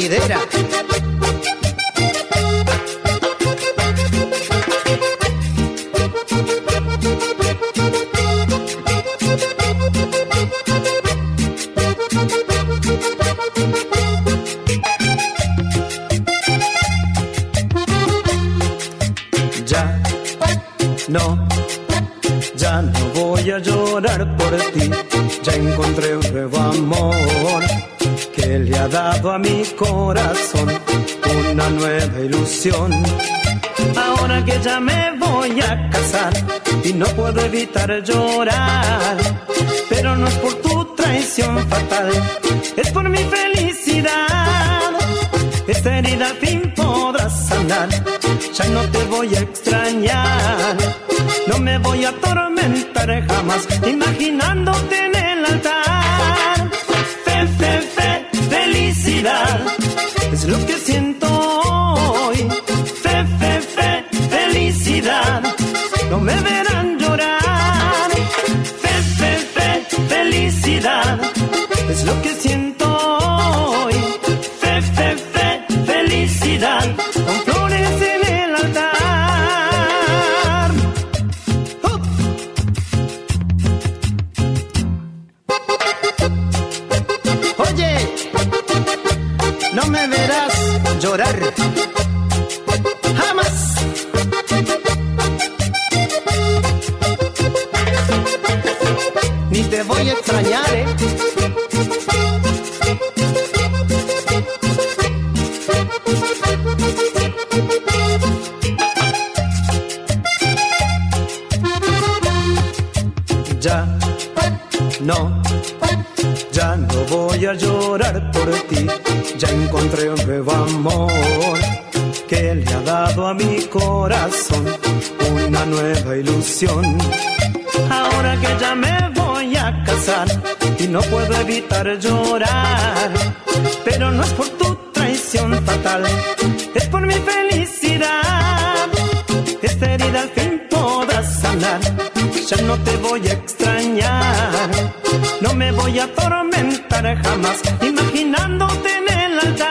Sonidera. Ya no voy a llorar por ti. Ya encontré un nuevo amor que le ha dado a mi corazón una nueva ilusión. Ahora que ya me voy a casar y no puedo evitar llorar, pero no es por tu traición fatal, es por mi felicidad. Esta herida al fin podrás sanar, ya no te voy a extrañar. No me voy a atormentar jamás imaginándote en el altar. Felicidad es lo que siento hoy. Felicidad, no me verán llorar. Felicidad es lo que siento hoy. Felicidad, con flores en el altar. Oye, no me verás llorar jamás. Ni te voy a extrañar, Ya no voy a llorar por ti. Ya encontré un nuevo amor que le ha dado a mi corazón una nueva ilusión. Ahora que ya me voy a casar y no puedo evitar llorar, pero no es por tu traición fatal, es por mi felicidad. Esta herida al fin podrás sanar, ya no te voy a extrañar. No me voy a atormentar jamás imaginándote en el altar.